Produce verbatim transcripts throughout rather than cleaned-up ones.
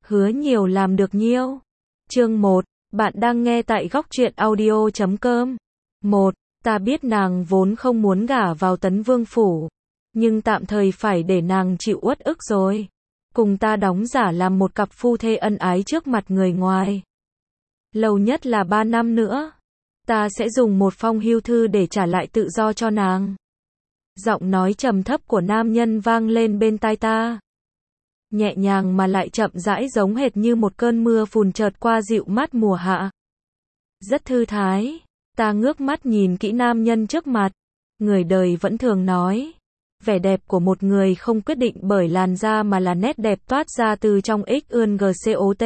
Hứa nhiều làm được nhiêu. Chương một, bạn đang nghe tại góc truyện audio chấm com. một. Ta biết nàng vốn không muốn gả vào Tấn Vương phủ, nhưng tạm thời phải để nàng chịu uất ức rồi. Cùng ta đóng giả làm một cặp phu thê ân ái trước mặt người ngoài. Lâu nhất là ba năm nữa, ta sẽ dùng một phong hưu thư để trả lại tự do cho nàng. Giọng nói trầm thấp của nam nhân vang lên bên tai ta. Nhẹ nhàng mà lại chậm rãi, giống hệt như một cơn mưa phùn chợt qua dịu mát mùa hạ. Rất thư thái. Ta ngước mắt nhìn kỹ nam nhân trước mặt. Người đời vẫn thường nói, vẻ đẹp của một người không quyết định bởi làn da mà là nét đẹp toát ra từ trong ích ươn gcot.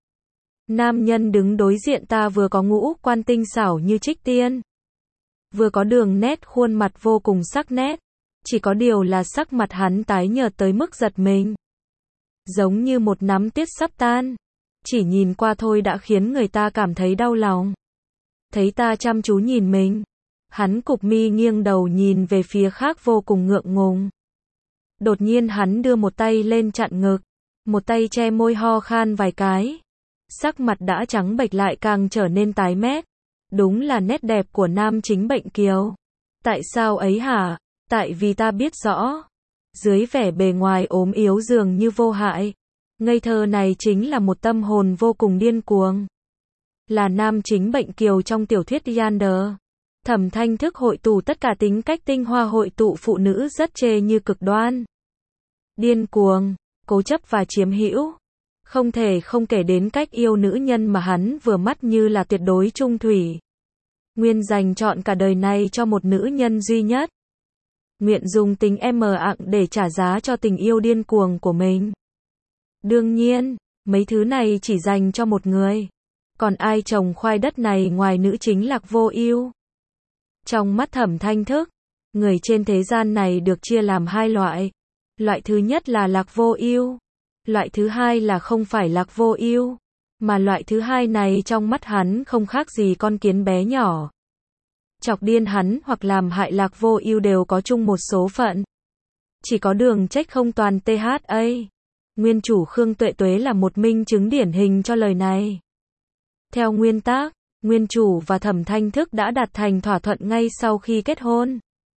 Nam nhân đứng đối diện ta vừa có ngũ quan tinh xảo như trích tiên, vừa có đường nét khuôn mặt vô cùng sắc nét. Chỉ có điều là sắc mặt hắn tái nhợt tới mức giật mình, giống như một nắm tuyết sắp tan. Chỉ nhìn qua thôi đã khiến người ta cảm thấy đau lòng. Thấy ta chăm chú nhìn mình, hắn cụp mi nghiêng đầu nhìn về phía khác vô cùng ngượng ngùng. Đột nhiên hắn đưa một tay lên chặn ngực, một tay che môi ho khan vài cái. Sắc mặt đã trắng bệch lại càng trở nên tái mét. Đúng là nét đẹp của nam chính bệnh kiều. Tại sao ấy hả? Tại vì ta biết rõ, dưới vẻ bề ngoài ốm yếu dường như vô hại, ngây thơ này chính là một tâm hồn vô cùng điên cuồng. Là nam chính bệnh kiều trong tiểu thuyết Yander. Thẩm Thanh Thức hội tụ tất cả tính cách tinh hoa, hội tụ phụ nữ rất chê như cực đoan, điên cuồng, cố chấp và chiếm hữu. Không thể không kể đến cách yêu nữ nhân mà hắn vừa mắt như là tuyệt đối trung thủy. Nguyên dành trọn cả đời này cho một nữ nhân duy nhất. Nguyện dùng tính em ạng để trả giá cho tình yêu điên cuồng của mình. Đương nhiên, mấy thứ này chỉ dành cho một người. Còn ai trồng khoai đất này ngoài nữ chính Lạc Vô Ưu? Trong mắt Thẩm Thanh Thức, người trên thế gian này được chia làm hai loại. Loại thứ nhất là Lạc Vô Ưu. Loại thứ hai là không phải Lạc Vô Ưu. Mà loại thứ hai này trong mắt hắn không khác gì con kiến bé nhỏ. Chọc điên hắn hoặc làm hại Lạc Vô Ưu đều có chung một số phận. Chỉ có đường trách không toàn tha. Nguyên chủ Khương Tuệ Tuế là một minh chứng điển hình cho lời này. Theo nguyên tác, nguyên chủ và Thẩm Thanh Thức đã đạt thành thỏa thuận ngay sau khi kết hôn.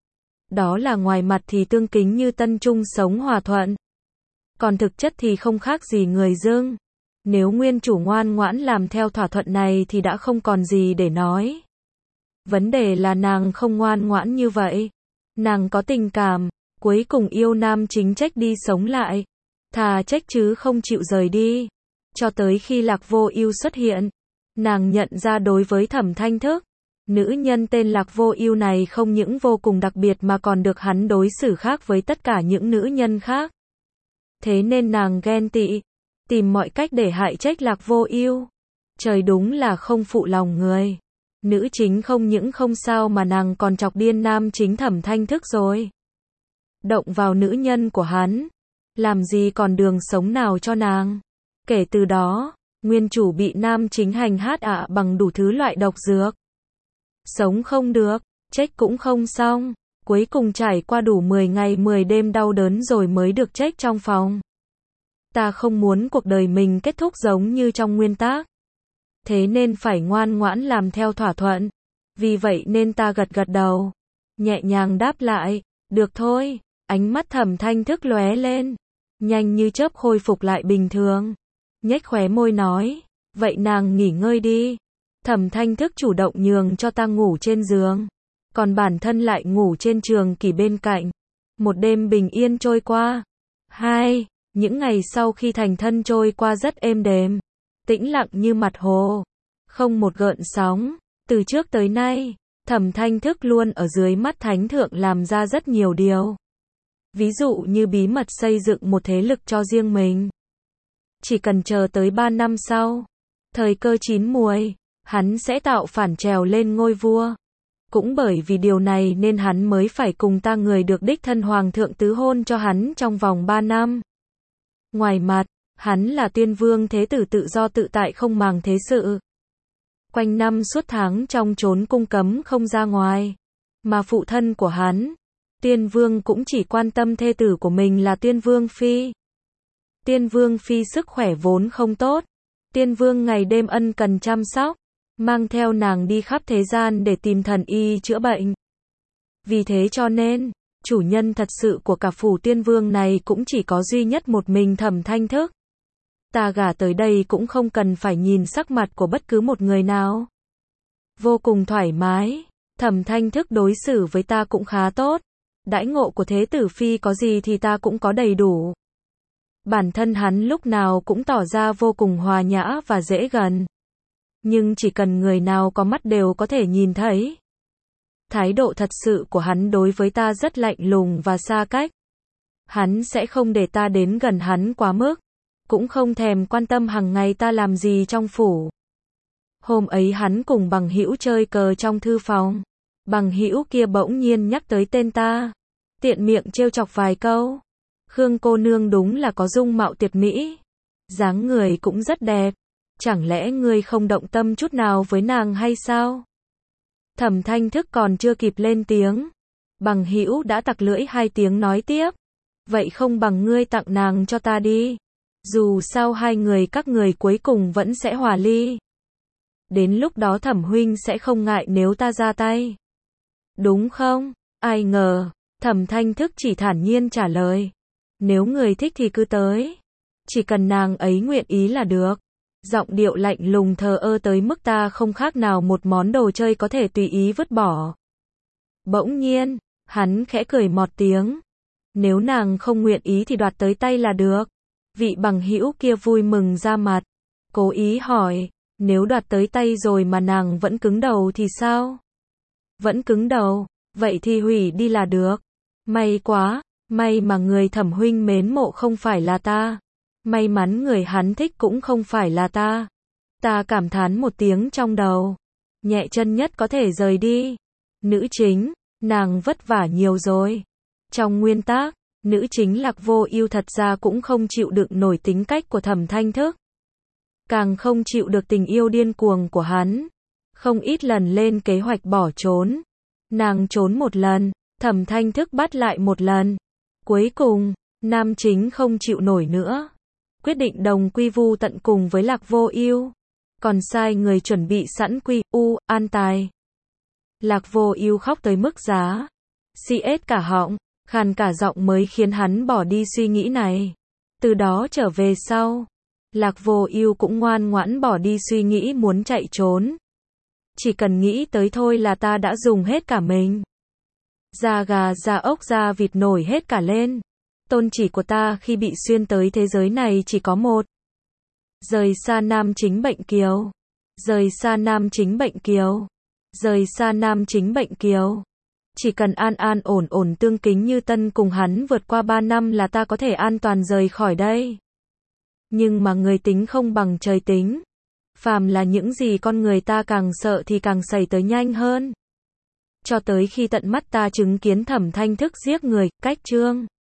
Đó là ngoài mặt thì tương kính như tân chung sống hòa thuận. Còn thực chất thì không khác gì người dưng. Nếu nguyên chủ ngoan ngoãn làm theo thỏa thuận này thì đã không còn gì để nói. Vấn đề là nàng không ngoan ngoãn như vậy. Nàng có tình cảm, cuối cùng yêu nam chính trách đi sống lại. Thà trách chứ không chịu rời đi. Cho tới khi Lạc Vô Ưu xuất hiện, nàng nhận ra đối với Thẩm Thanh Thức, nữ nhân tên Lạc Vô Ưu này không những vô cùng đặc biệt mà còn được hắn đối xử khác với tất cả những nữ nhân khác. Thế nên nàng ghen tị, tìm mọi cách để hại trách Lạc Vô Ưu. Trời đúng là không phụ lòng người. Nữ chính không những không sao mà nàng còn chọc điên nam chính Thẩm Thanh Thức rồi. Động vào nữ nhân của hắn, làm gì còn đường sống nào cho nàng. Kể từ đó, nguyên chủ bị nam chính hành hát ạ bằng đủ thứ loại độc dược. Sống không được, trách cũng không xong. Cuối cùng trải qua đủ mười ngày mười đêm đau đớn rồi mới được trách trong phòng. Ta không muốn cuộc đời mình kết thúc giống như trong nguyên tác. Thế nên phải ngoan ngoãn làm theo thỏa thuận. Vì vậy nên ta gật gật đầu, nhẹ nhàng đáp lại, được thôi. Ánh mắt Thẩm Thanh Thức lóe lên, nhanh như chớp khôi phục lại bình thường. Nhếch khóe môi nói, vậy nàng nghỉ ngơi đi. Thẩm Thanh Thức chủ động nhường cho ta ngủ trên giường, còn bản thân lại ngủ trên trường kỷ bên cạnh. Một đêm bình yên trôi qua. Hai, những ngày sau khi thành thân trôi qua rất êm đềm, tĩnh lặng như mặt hồ, không một gợn sóng. Từ trước tới nay, Thẩm Thanh Thức luôn ở dưới mắt thánh thượng làm ra rất nhiều điều. Ví dụ như bí mật xây dựng một thế lực cho riêng mình. Chỉ cần chờ tới ba năm sau, thời cơ chín muồi, hắn sẽ tạo phản trèo lên ngôi vua. Cũng bởi vì điều này nên hắn mới phải cùng ta người được đích thân hoàng thượng tứ hôn cho hắn trong vòng ba năm. Ngoài mặt, hắn là tuyên vương thế tử tự do tự tại không màng thế sự. Quanh năm suốt tháng trong trốn cung cấm không ra ngoài. Mà phụ thân của hắn, tuyên vương cũng chỉ quan tâm thê tử của mình là tuyên vương phi. Tiên Vương Phi sức khỏe vốn không tốt. Tiên Vương ngày đêm ân cần chăm sóc, mang theo nàng đi khắp thế gian để tìm thần y chữa bệnh. Vì thế cho nên, chủ nhân thật sự của cả phủ Tiên Vương này cũng chỉ có duy nhất một mình Thẩm Thanh Thức. Ta gả tới đây cũng không cần phải nhìn sắc mặt của bất cứ một người nào. Vô cùng thoải mái, Thẩm Thanh Thức đối xử với ta cũng khá tốt. Đãi ngộ của Thế Tử Phi có gì thì ta cũng có đầy đủ. Bản thân hắn lúc nào cũng tỏ ra vô cùng hòa nhã và dễ gần. Nhưng chỉ cần người nào có mắt đều có thể nhìn thấy. Thái độ thật sự của hắn đối với ta rất lạnh lùng và xa cách. Hắn sẽ không để ta đến gần hắn quá mức. Cũng không thèm quan tâm hàng ngày ta làm gì trong phủ. Hôm ấy hắn cùng bằng hữu chơi cờ trong thư phòng. Bằng hữu kia bỗng nhiên nhắc tới tên ta. Tiện miệng trêu chọc vài câu. Khương cô nương đúng là có dung mạo tuyệt mỹ. Dáng người cũng rất đẹp. Chẳng lẽ ngươi không động tâm chút nào với nàng hay sao? Thẩm Thanh Thức còn chưa kịp lên tiếng. Bằng hữu đã tặc lưỡi hai tiếng nói tiếp. Vậy không bằng ngươi tặng nàng cho ta đi. Dù sao hai người các người cuối cùng vẫn sẽ hòa ly. Đến lúc đó Thẩm huynh sẽ không ngại nếu ta ra tay. Đúng không? Ai ngờ, Thẩm Thanh Thức chỉ thản nhiên trả lời. Nếu người thích thì cứ tới. Chỉ cần nàng ấy nguyện ý là được. Giọng điệu lạnh lùng thờ ơ tới mức ta không khác nào một món đồ chơi có thể tùy ý vứt bỏ. Bỗng nhiên, hắn khẽ cười mọt tiếng. Nếu nàng không nguyện ý thì đoạt tới tay là được. Vị bằng hữu kia vui mừng ra mặt. Cố ý hỏi, nếu đoạt tới tay rồi mà nàng vẫn cứng đầu thì sao? Vẫn cứng đầu, vậy thì hủy đi là được. May quá, may mà người Thẩm huynh mến mộ không phải là ta. May mắn người hắn thích cũng không phải là ta. Ta cảm thán một tiếng trong đầu. Nhẹ chân nhất có thể rời đi. Nữ chính, nàng vất vả nhiều rồi. Trong nguyên tác, nữ chính Lạc Vô Ưu thật ra cũng không chịu đựng nổi tính cách của Thẩm Thanh Thức. Càng không chịu được tình yêu điên cuồng của hắn. Không ít lần lên kế hoạch bỏ trốn. Nàng trốn một lần, Thẩm Thanh Thức bắt lại một lần. Cuối cùng, nam chính không chịu nổi nữa. Quyết định đồng quy vu tận cùng với Lạc Vô Ưu. Còn sai người chuẩn bị sẵn quy u an tài. Lạc Vô Ưu khóc tới mức giá xì ết cả họng, khàn cả giọng mới khiến hắn bỏ đi suy nghĩ này. Từ đó trở về sau, Lạc Vô Ưu cũng ngoan ngoãn bỏ đi suy nghĩ muốn chạy trốn. Chỉ cần nghĩ tới thôi là ta đã dùng hết cả mình. Da gà da ốc da vịt nổi hết cả lên. Tôn chỉ của ta khi bị xuyên tới thế giới này chỉ có một. Rời xa nam chính bệnh kiều. Rời xa nam chính bệnh kiều. Rời xa nam chính bệnh kiều. Chỉ cần an an ổn ổn tương kính như tân cùng hắn vượt qua ba năm là ta có thể an toàn rời khỏi đây. Nhưng mà người tính không bằng trời tính. Phàm là những gì con người ta càng sợ thì càng xảy tới nhanh hơn. Cho tới khi tận mắt ta chứng kiến Thẩm Thanh Thức giết người, cách chương.